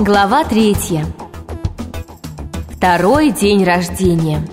Глава 3. Второй день рождения.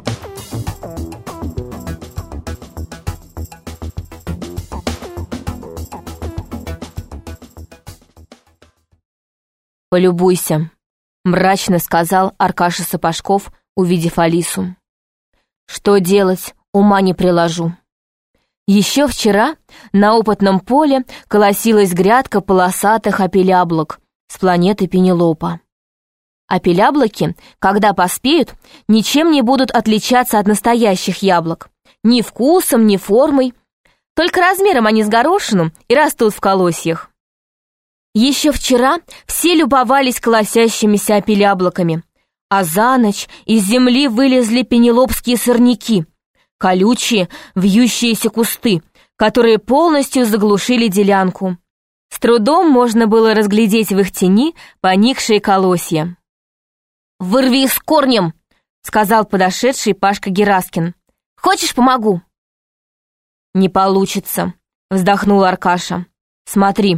«Полюбуйся», — мрачно сказал Аркаша Сапожков, увидев Алису. «Что делать, ума не приложу». Еще вчера на опытном поле колосилась грядка полосатых апеляблок с планеты Пенелопа. Апеляблоки, когда поспеют, ничем не будут отличаться от настоящих яблок. Ни вкусом, ни формой. Только размером они с горошину и растут в колосьях. Еще вчера все любовались колосящимися апеляблоками, а за ночь из земли вылезли пенелопские сорняки, колючие, вьющиеся кусты, которые полностью заглушили делянку. С трудом можно было разглядеть в их тени поникшие колосья. «Вырви их с корнем!» — сказал подошедший Пашка Гераскин. «Хочешь, помогу?» «Не получится», — вздохнул Аркаша. «Смотри».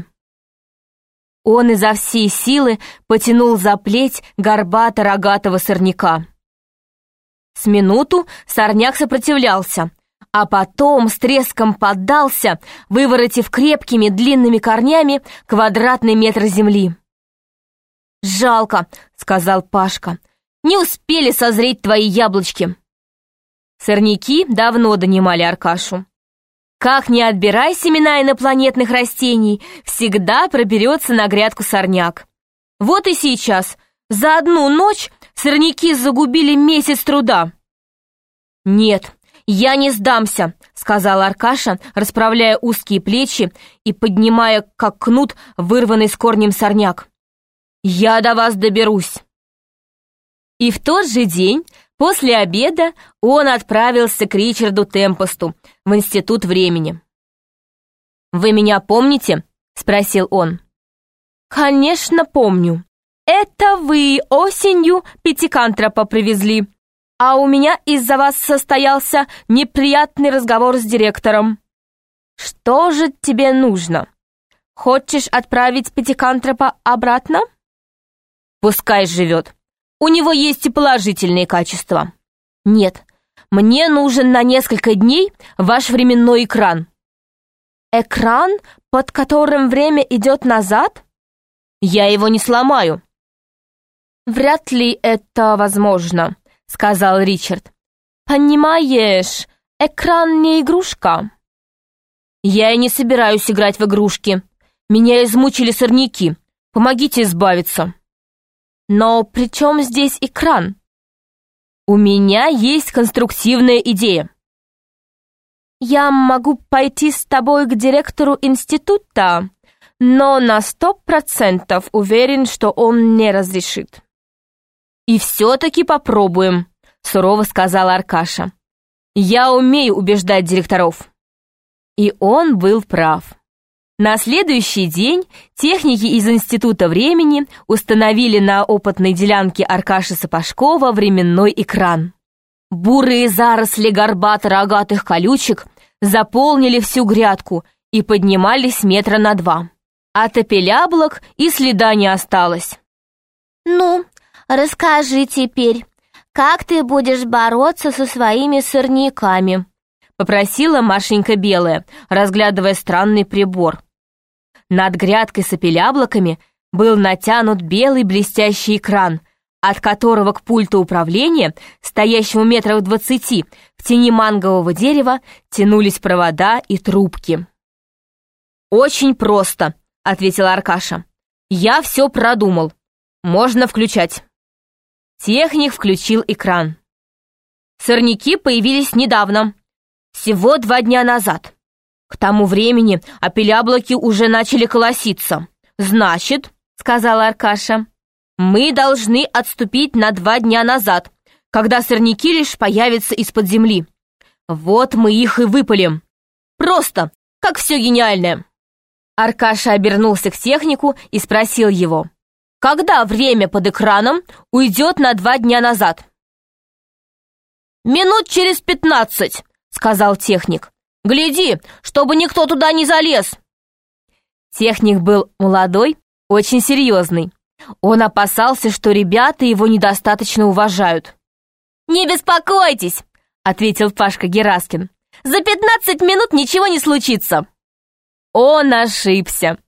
Он изо всей силы потянул за плеть горбато-рогатого сорняка. С минуту сорняк сопротивлялся, а потом с треском поддался, выворотив крепкими длинными корнями квадратный метр земли. «Жалко», — сказал Пашка, — «не успели созреть твои яблочки». Сорняки давно донимали Аркашу. Как ни отбирай семена инопланетных растений, всегда проберется на грядку сорняк. Вот и сейчас, за одну ночь сорняки загубили месяц труда. «Нет, я не сдамся», — сказал Аркаша, расправляя узкие плечи и поднимая, как кнут, вырванный с корнем сорняк. «Я до вас доберусь». И в тот же день, после обеда, он отправился к Ричарду Темпосту в Институт времени. «Вы меня помните?» — спросил он. «Конечно, помню. Это вы осенью Пятикантропа привезли, а у меня из-за вас состоялся неприятный разговор с директором. Что же тебе нужно? Хочешь отправить Пятикантропа обратно?» «Пускай живет. У него есть и положительные качества». «Нет, мне нужен на несколько дней ваш временной экран». «Экран, под которым время идет назад?» «Я его не сломаю». «Вряд ли это возможно», — сказал Ричард. «Понимаешь, экран не игрушка». «Я и не собираюсь играть в игрушки. Меня измучили сорняки. Помогите избавиться». «Но при чем здесь экран?» «У меня есть конструктивная идея». «Я могу пойти с тобой к директору института, но на 100% уверен, что он не разрешит». «И все-таки попробуем», — сурово сказал Аркаша. «Я умею убеждать директоров». И он был прав. На следующий день техники из Института времени установили на опытной делянке Аркаши Сапожкова временной экран. Бурые заросли горбато-рогатых колючек заполнили всю грядку и поднимались метра на 2. От апеляблок и следа не осталось. «Ну, расскажи теперь, как ты будешь бороться со своими сорняками?» — попросила Машенька Белая, разглядывая странный прибор. Над грядкой с апеляблоками был натянут белый блестящий экран, от которого к пульту управления, стоящему метров 20 в тени мангового дерева, тянулись провода и трубки. «Очень просто», — ответил Аркаша. «Я все продумал. Можно включать». Техник включил экран. Сорняки появились недавно, всего 2 дня назад. К тому времени апеляблоки уже начали колоситься. «Значит, — сказал Аркаша, — мы должны отступить на 2 дня назад, когда сорняки лишь появятся из-под земли. Вот мы их и выпалим. Просто, как все гениальное». Аркаша обернулся к технику и спросил его: «Когда время под экраном уйдет на 2 дня назад?» «Минут через 15, — сказал техник. «Гляди, чтобы никто туда не залез!» Техник был молодой, очень серьезный. Он опасался, что ребята его недостаточно уважают. «Не беспокойтесь», — ответил Пашка Гераскин. «За 15 минут ничего не случится». Он ошибся.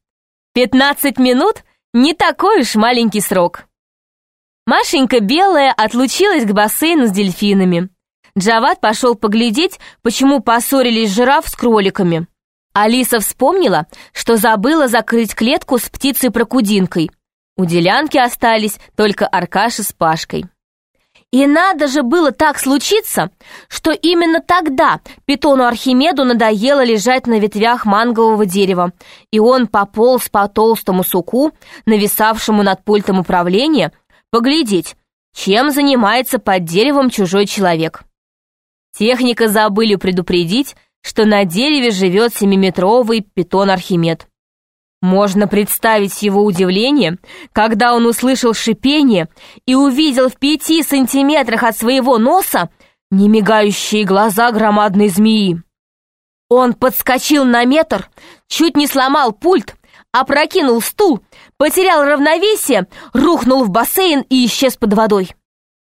15 минут — не такой уж маленький срок. Машенька Белая отлучилась к бассейну с дельфинами. Джавад пошел поглядеть, почему поссорились жираф с кроликами. Алиса вспомнила, что забыла закрыть клетку с птицей-прокудинкой. У делянки остались только Аркаша с Пашкой. И надо же было так случиться, что именно тогда питону Архимеду надоело лежать на ветвях мангового дерева, и он пополз по толстому суку, нависавшему над пультом управления, поглядеть, чем занимается под деревом чужой человек. Техника забыли предупредить, что на дереве живет 7-метровый питон Архимед. Можно представить его удивление, когда он услышал шипение и увидел в 5 сантиметрах от своего носа немигающие глаза громадной змеи. Он подскочил на метр, чуть не сломал пульт, опрокинул стул, потерял равновесие, рухнул в бассейн и исчез под водой.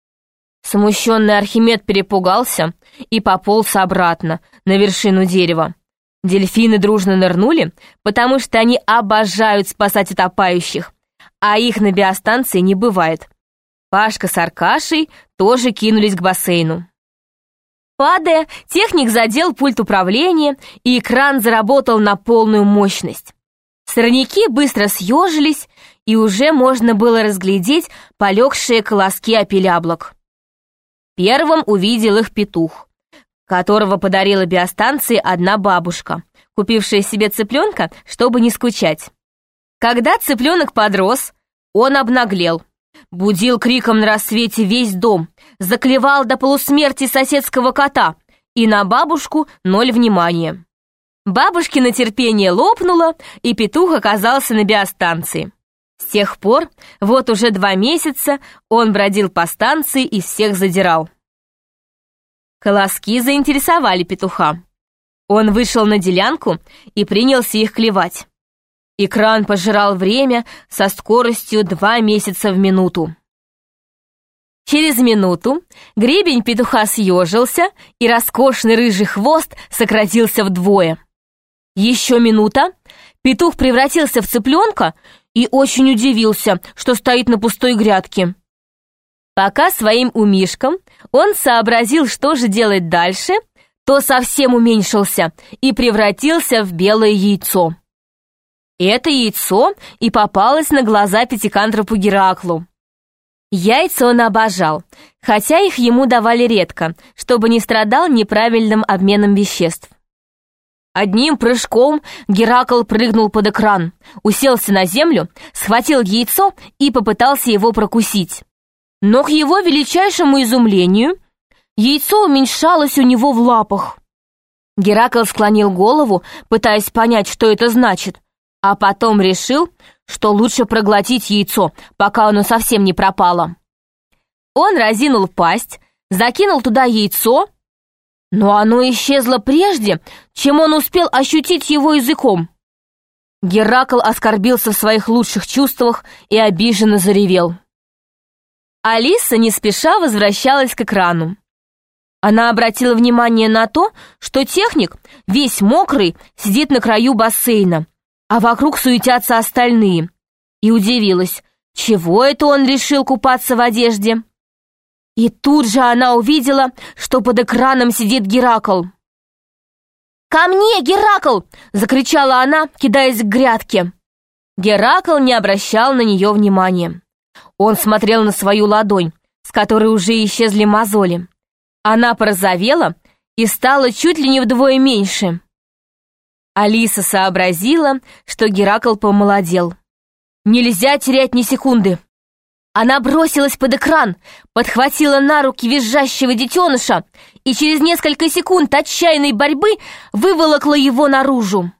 Смущенный Архимед перепугался и пополз обратно на вершину дерева. Дельфины дружно нырнули, потому что они обожают спасать утопающих, а их на биостанции не бывает. Пашка с Аркашей тоже кинулись к бассейну. Падая, техник задел пульт управления, и экран заработал на полную мощность. Сорняки быстро съежились, и уже можно было разглядеть полегшие колоски опиляблок. Первым увидел их петух, которого подарила биостанции одна бабушка, купившая себе цыпленка, чтобы не скучать. Когда цыпленок подрос, он обнаглел, будил криком на рассвете весь дом, заклевал до полусмерти соседского кота, и на бабушку 0 внимания. Бабушкино терпение лопнуло, и петух оказался на биостанции. С тех пор, вот уже 2 месяца, он бродил по станции и всех задирал. Колоски заинтересовали петуха. Он вышел на делянку и принялся их клевать. Экран пожирал время со скоростью 2 месяца в минуту. Через минуту гребень петуха съежился, и роскошный рыжий хвост сократился вдвое. Еще минута, петух превратился в цыпленка и очень удивился, что стоит на пустой грядке. Пока своим умишком он сообразил, что же делать дальше, то совсем уменьшился и превратился в белое яйцо. Это яйцо и попалось на глаза пятикантропу Гераклу. Яйца он обожал, хотя их ему давали редко, чтобы не страдал неправильным обменом веществ. Одним прыжком Геракл прыгнул под экран, уселся на землю, схватил яйцо и попытался его прокусить. Но к его величайшему изумлению яйцо уменьшалось у него в лапах. Геракл склонил голову, пытаясь понять, что это значит, а потом решил, что лучше проглотить яйцо, пока оно совсем не пропало. Он разинул пасть, закинул туда яйцо, но оно исчезло прежде, чем он успел ощутить его языком. Геракл оскорбился в своих лучших чувствах и обиженно заревел. Алиса не спеша возвращалась к экрану. Она обратила внимание на то, что техник, весь мокрый, сидит на краю бассейна, а вокруг суетятся остальные, и удивилась, чего это он решил купаться в одежде. И тут же она увидела, что под экраном сидит Геракл. «Ко мне, Геракл!» — закричала она, кидаясь к грядке. Геракл не обращал на нее внимания. Он смотрел на свою ладонь, с которой уже исчезли мозоли. Она порозовела и стала чуть ли не вдвое меньше. Алиса сообразила, что Геракл помолодел. Нельзя терять ни секунды. Она бросилась под экран, подхватила на руки визжащего детеныша и через несколько секунд отчаянной борьбы выволокла его наружу.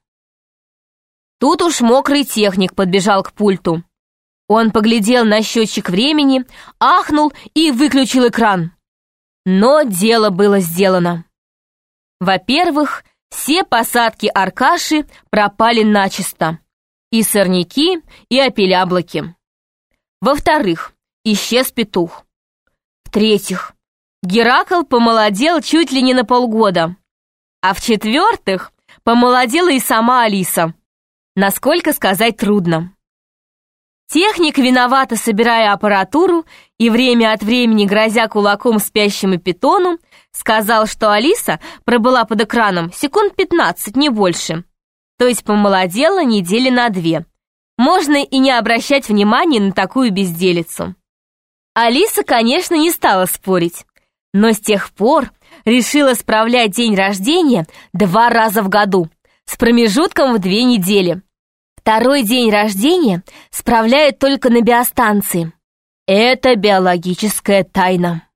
Тут уж мокрый техник подбежал к пульту. Он поглядел на счетчик времени, ахнул и выключил экран. Но дело было сделано. Во-первых, все посадки Аркаши пропали начисто. И сорняки, и опиляблоки. Во-вторых, исчез петух. В-третьих, Геракл помолодел чуть ли не на полгода. А в-четвертых, помолодела и сама Алиса. Насколько сказать трудно. Техник, виновато собирая аппаратуру и время от времени грозя кулаком спящему питону, сказал, что Алиса пробыла под экраном секунд 15, не больше. То есть помолодела недели на 2. Можно и не обращать внимания на такую безделицу. Алиса, конечно, не стала спорить, но с тех пор решила справлять день рождения 2 раза в году, с промежутком в 2 недели. Второй день рождения справляет только на биостанции. Это биологическая тайна.